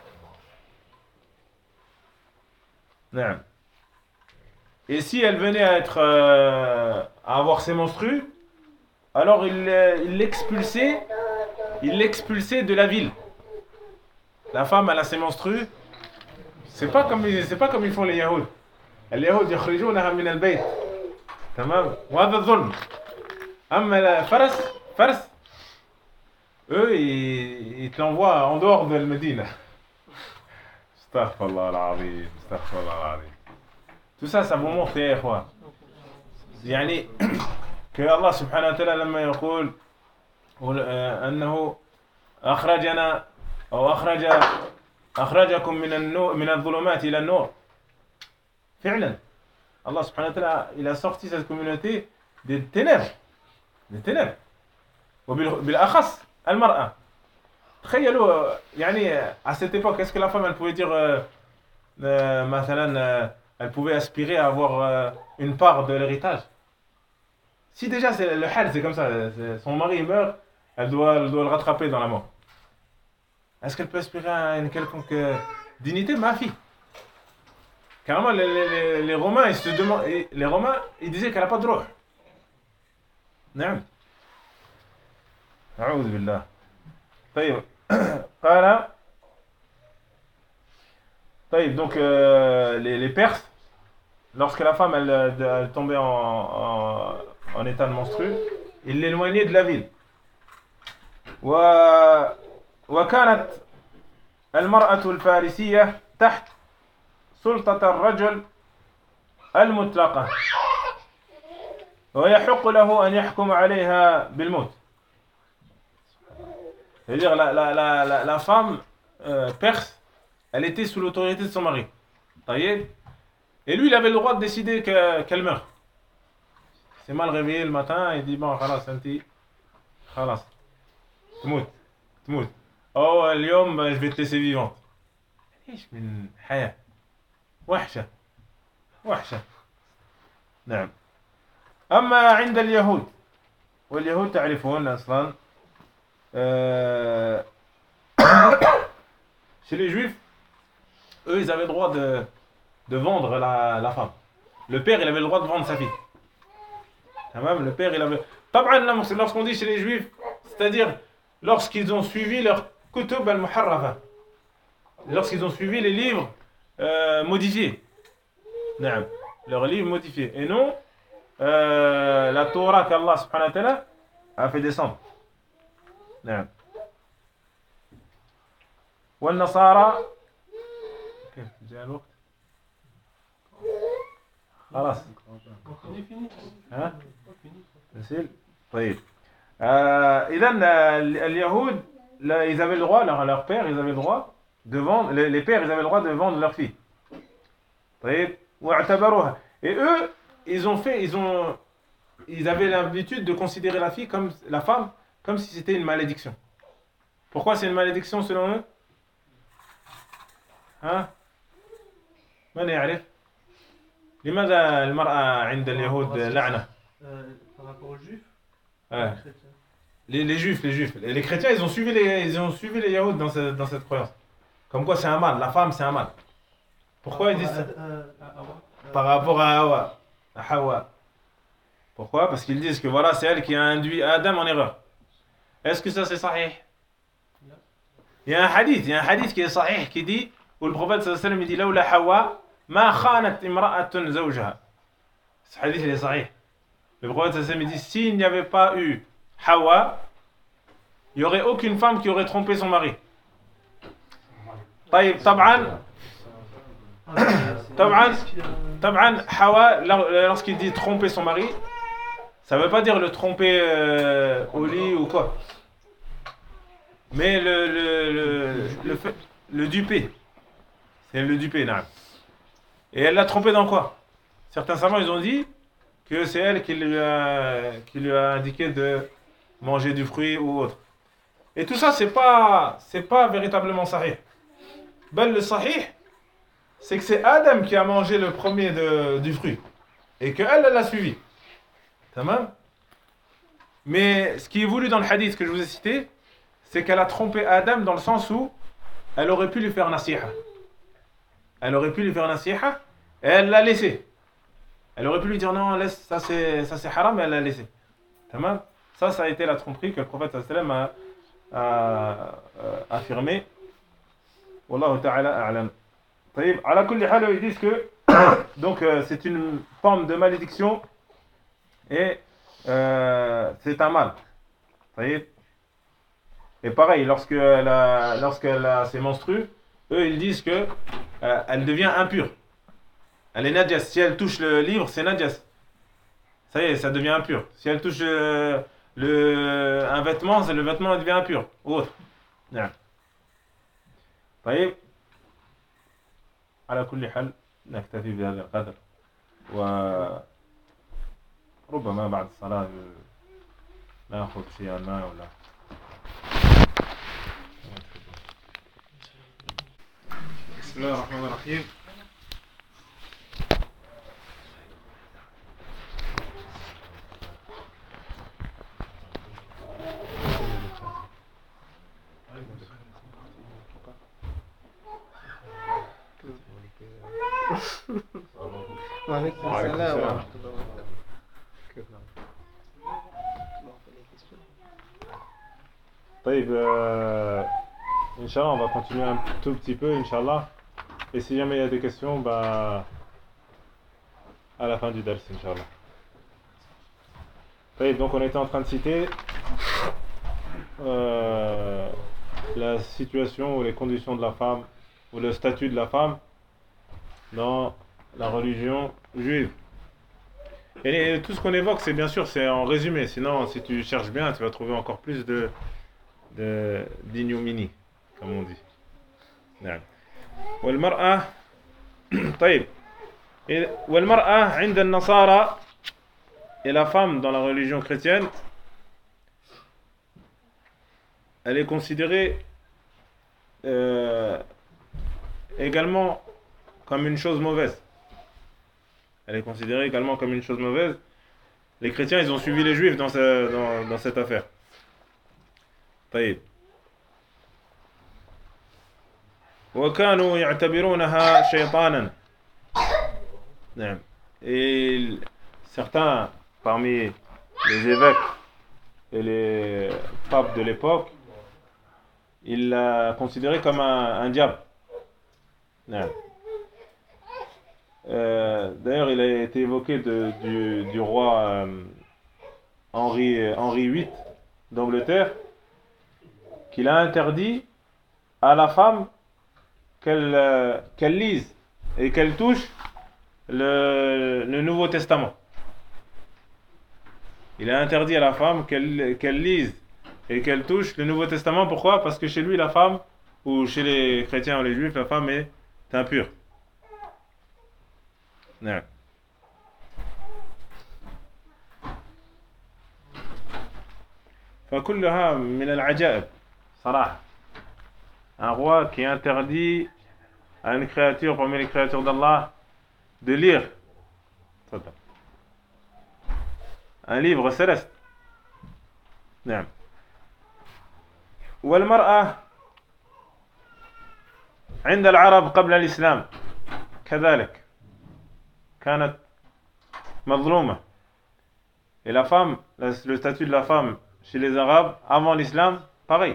Non. Et si elle venait à être euh, à avoir ses menstrues, alors il euh, il l'expulsait, il l'expulsait de la ville. La femme elle a ses menstrues, c'est pas comme c'est pas comme ils font les Yahoud. Les Yahoud يخرجونها من البيت. تمام وهذا ظلم. أما الفرس فرس eux ils, ils te l'envoient en dehors de la Médine. Astaghfirullah al-azim, astaghfirullah al-azim. Tout ça ça vous montre يا إخوان يعني que Allah سبحانه وتعالى لما يقول أنه أخرجنا أو أخرج أخرجكم من النور من الظلمات إلى النور فعلا Allah سبحانه وتعالى il a sorti cette communauté des ténèbres des ténèbres وبالأخص المرأة تخيلوا يعني à cette époque est-ce que la femme elle pouvait dire euh, euh, مثلا euh, elle pouvait aspirer à avoir euh, une part de l'héritage. Si déjà c'est, le hal c'est comme ça, c'est, son mari meurt, elle doit, elle doit le rattraper dans la mort. Est-ce qu'elle peut aspirer à une quelconque euh, dignité? Ma fille. Carrément les, les, les Romains ils se demandent, les Romains ils disaient qu'elle n'a pas de droit. نعم. أعوذ بالله. طيب. قال. طيب donc euh, les, les Perses, lorsque la femme elle, elle tombait en, en en état de menstru, il l'éloignait de la ville. و... وكانت المرأة الفارسية تحت سلطة الرجل المطلقة ويحق له أن يحكم عليها بالموت. C'est-à-dire la, la, la, la, la femme euh, perse, elle était sous l'autorité de son mari. Et lui, il avait le droit de décider que, qu'elle meurt. C'est mal réveillé le matin, il dit bon, خلاص أنتِ خلاص تموت تموت. Oh, اليوم je vais te laisser vivante. إيش من حياة وحشة وحشة. نعم. أما عند اليهود واليهود تعرفون أصلا euh, chez les juifs eux ils avaient le droit de, de vendre la, la femme. Le père il avait le droit de vendre sa fille. Même le père il avait. Lorsqu'on dit chez les juifs, c'est-à-dire lorsqu'ils ont suivi leur kutub al-muharrafa, lorsqu'ils ont suivi les livres euh, modifiés, leurs livres modifiés, et non euh, la Torah qu'Allah subhanahu wa ta'ala a fait descendre. والنصارى كيف جاء الوقت؟ خلاص ها نسيل طيب euh, إذا اليهود ils avaient le droit leur, leur père ils avaient le droit de vendre les, les pères ils avaient le droit de vendre leur fille طيب واعتبروها et eux ils ont fait ils ont ils avaient l'habitude de considérer la fille comme la femme comme si c'était une malédiction. Pourquoi c'est une malédiction selon eux? ها من يعرف لماذا المرأة عند اليهود لعنة؟ Par rapport aux juifs, ouais. les, les juifs, les juifs, les chrétiens, ils ont suivi les, ils ont suivi les Yahoud dans cette, dans cette croyance. Comme quoi c'est un mal, la femme c'est un mal. Pourquoi ils disent ça? Par rapport à Hawa, à Hawa. Pourquoi? Parce qu'ils disent que voilà, c'est elle qui a induit Adam en erreur. Est-ce que ça c'est sahih? Il y a un hadith, il y a un hadith qui est sahih qui dit où le prophète sallallahu alayhi wa sallam dit لولا حواء ما خانت امرأة زوجها. Ce hadith il est sahih. Le prophète sallallahu alayhi wa sallam dit s'il n'y avait pas eu Hawa, il n'y aurait aucune femme qui aurait trompé son mari. طيب طبعا طبعا طبعا Hawa, lorsqu'il dit tromper son mari, ça ne veut pas dire le tromper euh, au lit ou quoi, mais le le le le, fait, le duper, c'est le duper, non. Et elle l'a trompé dans quoi? Certains savants ils ont dit que c'est elle qui lui a qui lui a indiqué de manger du fruit ou autre. Et tout ça c'est pas c'est pas véritablement sahih. Ben le sahih, c'est que c'est Adam qui a mangé le premier de, du fruit et que elle elle l'a suivi. Tamam. Mais ce qui est voulu dans le hadith que je vous ai cité, c'est qu'elle a trompé Adam dans le sens où elle aurait pu lui faire nasiha. Elle aurait pu lui faire nasiha et elle l'a laissé. Elle aurait pu lui dire non, laisse, ça c'est ça c'est haram, mais elle l'a laissé. Tamam. Ça, ça a été la tromperie que le prophète sallam a, a, a affirmé. Wallahu ta'ala a'lam. طيب, ala kulli hal, ils disent que donc euh, c'est une forme de malédiction et euh, c'est un mal. طيب. Et pareil, lorsqu'elle a, lorsqu'elle a ses menstrues, eux ils disent que euh, elle devient impure. Elle est najas. Si elle touche le livre, c'est najas. Ça y est, ça devient impur. Si elle touche euh, le, un vêtement, le vêtement devient impur. Ou autre. نعم. طيب. على كل حال نكتفي بهذا القدر وربما بعد الصلاة نأخذ شيئا ما ولا بسم الله الرحمن الرحيم. وعليكم السلام ورحمة الله وبركاته. طيب, euh, Inch'Allah, on va continuer un tout petit peu, Inch'Allah. Et si jamais il y a des questions, bah, à la fin du dars, Inch'Allah. طيب, donc on était en train de citer euh, la situation ou les conditions de la femme, ou le statut de la femme dans la religion juive. Et tout ce qu'on évoque, c'est bien sûr, c'est en résumé. Sinon, si tu cherches bien, tu vas trouver encore plus de, de d'ignominie, comme on dit. نعم. والمرأة طيب. Et والمرأة عند النصارى, et la femme dans la religion chrétienne, elle est considérée euh, également comme une chose mauvaise. Elle est considérée également comme une chose mauvaise. Les chrétiens, ils ont suivi les juifs dans, ce, dans, dans cette affaire. طيب. وكانوا يعتبرونها شيطانا. نعم. Et certains parmi les évêques et les papes de l'époque, ils la considéraient comme un, un diable. نعم. Euh, d'ailleurs, il a été évoqué de, du, du roi euh, Henri, Henri huit d'Angleterre, qu'il a interdit à la femme qu'elle, euh, qu'elle lise et qu'elle touche le, le Nouveau Testament. Il a interdit à la femme qu'elle, qu'elle lise et qu'elle touche le Nouveau Testament. Pourquoi? Parce que chez lui, la femme, ou chez les chrétiens ou les juifs, la femme est impure. نعم. فكلها من العجائب صراحة. Un roi qui interdit à une créature parmi les créatures d'Allah de lire un livre céleste. نعم. والمرأة عند العرب قبل الإسلام كذلك كانت مظلومة. Et la femme, le statut de la femme chez les Arabes avant l'islam, pareil.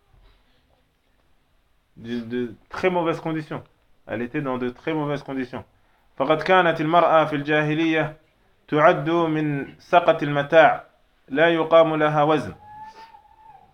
De, de très mauvaises conditions. Elle était dans de très mauvaises conditions. فقد كانت المرأة في الجاهلية تعد من سقة المتاع لا يقام لها وزن.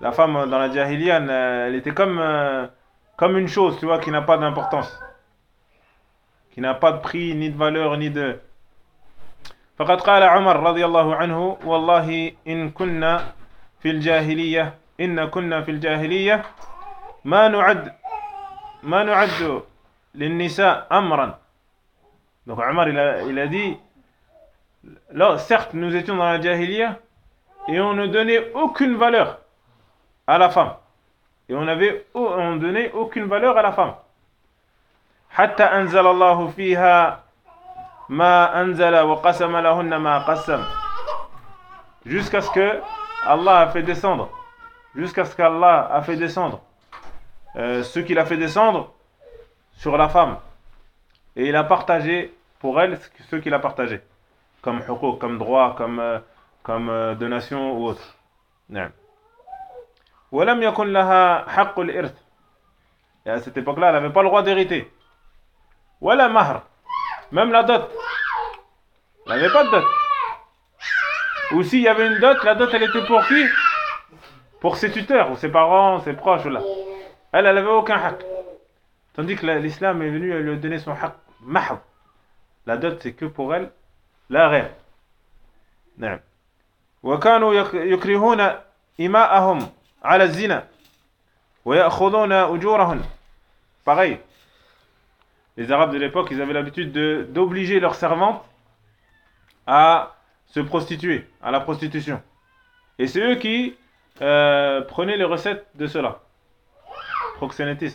la femme dans la Jahiliya, elle était comme, euh, comme une chose, tu vois, qui n'a pas d'importance. Qui n'a pas de prix, ni de valeur, ni de... فقد قال عمر رضي الله عنه والله إن كنا في الجاهلية إن كنا في الجاهلية ما نعد ما نعد للنساء أمرا. Donc Omar il a, il a dit là, certes nous étions dans la Jahiliya et on ne donnait aucune valeur à la femme et on avait on donnait aucune valeur à la femme حتى أنزل الله فيها ما أنزل وقسم لهن ما قسم, jusqu'à ce que Allah a fait descendre jusqu'à ce qu'Allah a fait descendre euh, ce qu'il a fait descendre sur la femme et il a partagé pour elle ce qu'il a partagé comme huquq, comme droit, comme, euh, comme euh, donation ou autre. نعم. ولم يكن لها حق الإرث, et à cette époque-là elle n'avait pas le droit d'hériter. ولا مهر, même la dot, elle n'avait pas de dot. Ou s'il y avait une dot, la dot elle était pour qui? Pour ses tuteurs, ou ses parents, ses proches. Là. Elle, elle n'avait aucun haq. Tandis que l'islam est venu lui donner son haq mahd. La dot c'est que pour elle, la reine. نعم. وكانوا يكرهون إماءهم على الزنا ويأخذون أجورهن. Pareil. Les Arabes de l'époque, ils avaient l'habitude de, d'obliger leurs servantes à se prostituer, à la prostitution. Et c'est eux qui euh, prenaient les recettes de cela. Proxénétisme.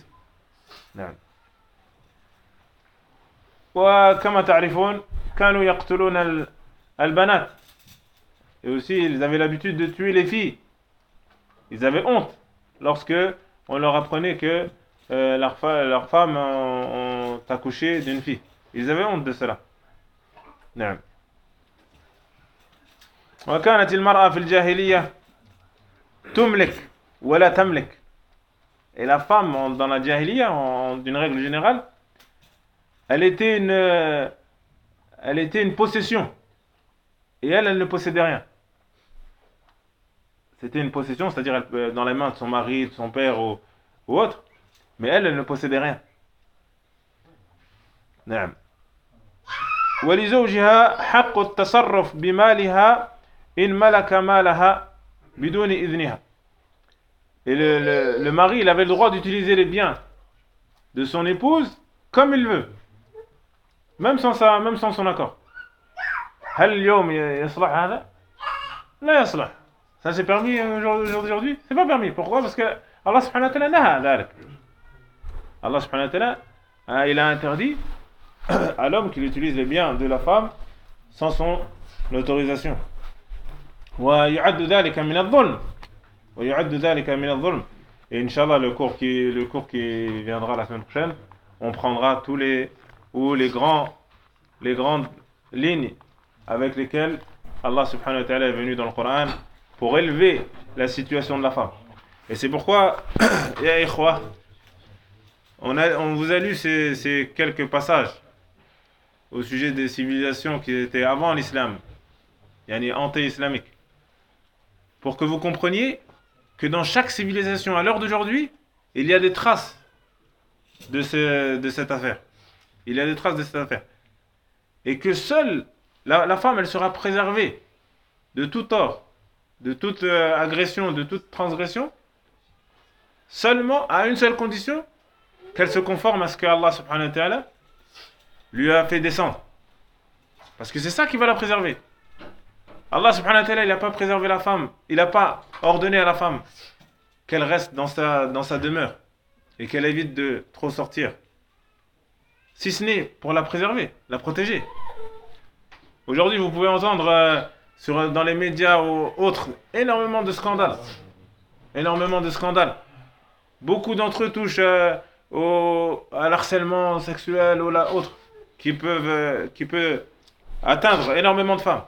وكما تعرفون كانوا يقتلون البنات. Et aussi, ils avaient l'habitude de tuer les filles. Ils avaient honte lorsque on leur apprenait que Euh, leurs leur femmes ont, ont accouché d'une fille. Ils avaient honte de cela. نعم. وكانت المرأة في الجاهلية تملك ولا تملك. Et la femme dans la Jahiliya, d'une règle générale, elle était une, elle était une possession. Et elle, elle ne possédait rien. C'était une possession, c'est-à-dire elle, dans les mains de son mari, de son père ou, ou autre. Mais elle, elle ne possédait rien. نعم. ولزوجها حق التصرف بمالها إن ملك مالها بدون إذنها. Et le, le, le mari, il avait le droit d'utiliser les biens de son épouse comme il veut. Même sans, sa, même sans son accord. هل اليوم يصلح هذا؟ لا يصلح. Ça c'est permis aujourd'hui? C'est pas permis. Pourquoi? Parce que Allah subhanahu wa ta'ala naha ذلك. Allah subhanahu wa ta'ala, il a interdit à l'homme qu'il utilise les biens de la femme sans son autorisation. ويعد ذلك من الظلم. ويعد ذلك من الظلم. Et Inch'Allah, le cours qui le cours qui viendra la semaine prochaine, on prendra tous les ou les grands les grandes lignes avec lesquelles Allah subhanahu wa ta'ala est venu dans le Coran pour élever la situation de la femme. Et c'est pourquoi ya ikhwa, On, a, on vous a lu ces, ces quelques passages au sujet des civilisations qui étaient avant l'islam, yani anté-islamiques, pour que vous compreniez que dans chaque civilisation à l'heure d'aujourd'hui, il y a des traces de, ce, de cette affaire. Il y a des traces de cette affaire. Et que seule la, la femme, elle sera préservée de tout tort, de toute euh, agression, de toute transgression, seulement à une seule condition, qu'elle se conforme à ce que Allah subhanahu wa ta'ala lui a fait descendre. Parce que c'est ça qui va la préserver. Allah subhanahu wa ta'ala, il n'a pas préservé la femme, il n'a pas ordonné à la femme qu'elle reste dans sa, dans sa demeure et qu'elle évite de trop sortir. Si ce n'est pour la préserver, la protéger. Aujourd'hui, vous pouvez entendre euh, sur, dans les médias ou autres énormément de scandales. Énormément de scandales. Beaucoup d'entre eux touchent euh, au, à l'harcèlement sexuel ou la autre qui peuvent euh, qui peut atteindre énormément de femmes.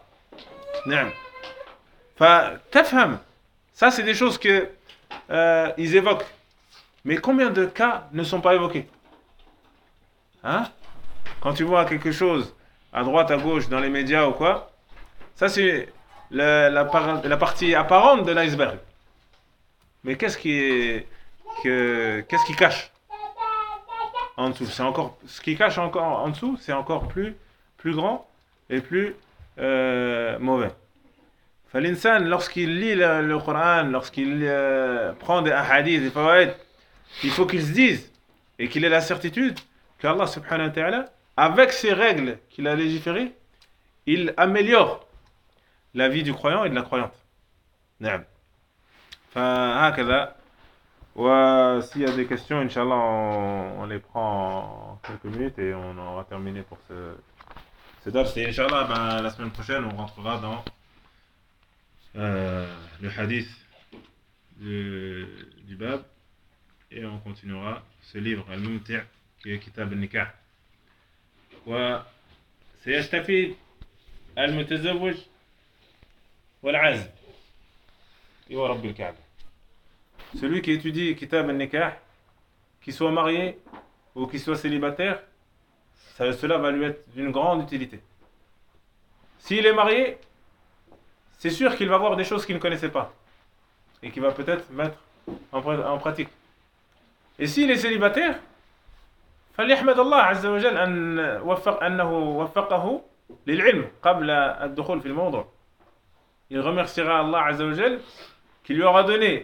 Ça c'est des choses que euh, ils évoquent, mais combien de cas ne sont pas évoqués? Hein? Quand tu vois quelque chose à droite, à gauche, dans les médias ou quoi, ça c'est la, la, la partie apparente de l'iceberg. Mais qu'est-ce qui est, que, qu'est-ce qui cache en dessous? C'est encore, ce qui cache encore en dessous, c'est encore plus, plus grand et plus euh, mauvais. L'insan, lorsqu'il lit le, le Coran, lorsqu'il euh, prend des hadiths, des fawaïd, il faut qu'il se dise et qu'il ait la certitude qu'Allah subhanahu wa ta'ala, avec ces règles qu'il a légiférées, il améliore la vie du croyant et de la croyante. نعم. فهكذا. S'il y a des questions, Inch'Allah, on, on les prend en quelques minutes et on aura terminé pour ce, ce dars. Et Inch'Allah, ben, la semaine prochaine, on rentrera dans euh, le hadith du, du Bab et on continuera ce livre, Al-Mumti' qui est Kitab al-Nikah. وسيستفيد المتزوج والعازب ورب الكعبة. Celui qui étudie Kitab al-Nikah, qu'il soit marié ou qu'il soit célibataire, ça, cela va lui être d'une grande utilité. S'il est marié, c'est sûr qu'il va voir des choses qu'il ne connaissait pas et qu'il va peut-être mettre en, en pratique. Et s'il est célibataire, فليحمد الله عز وجل أن وفق أنه وفقه للعلم قبل الدخول في الموضوع. Il remerciera Allah عز وجل qui lui aura donné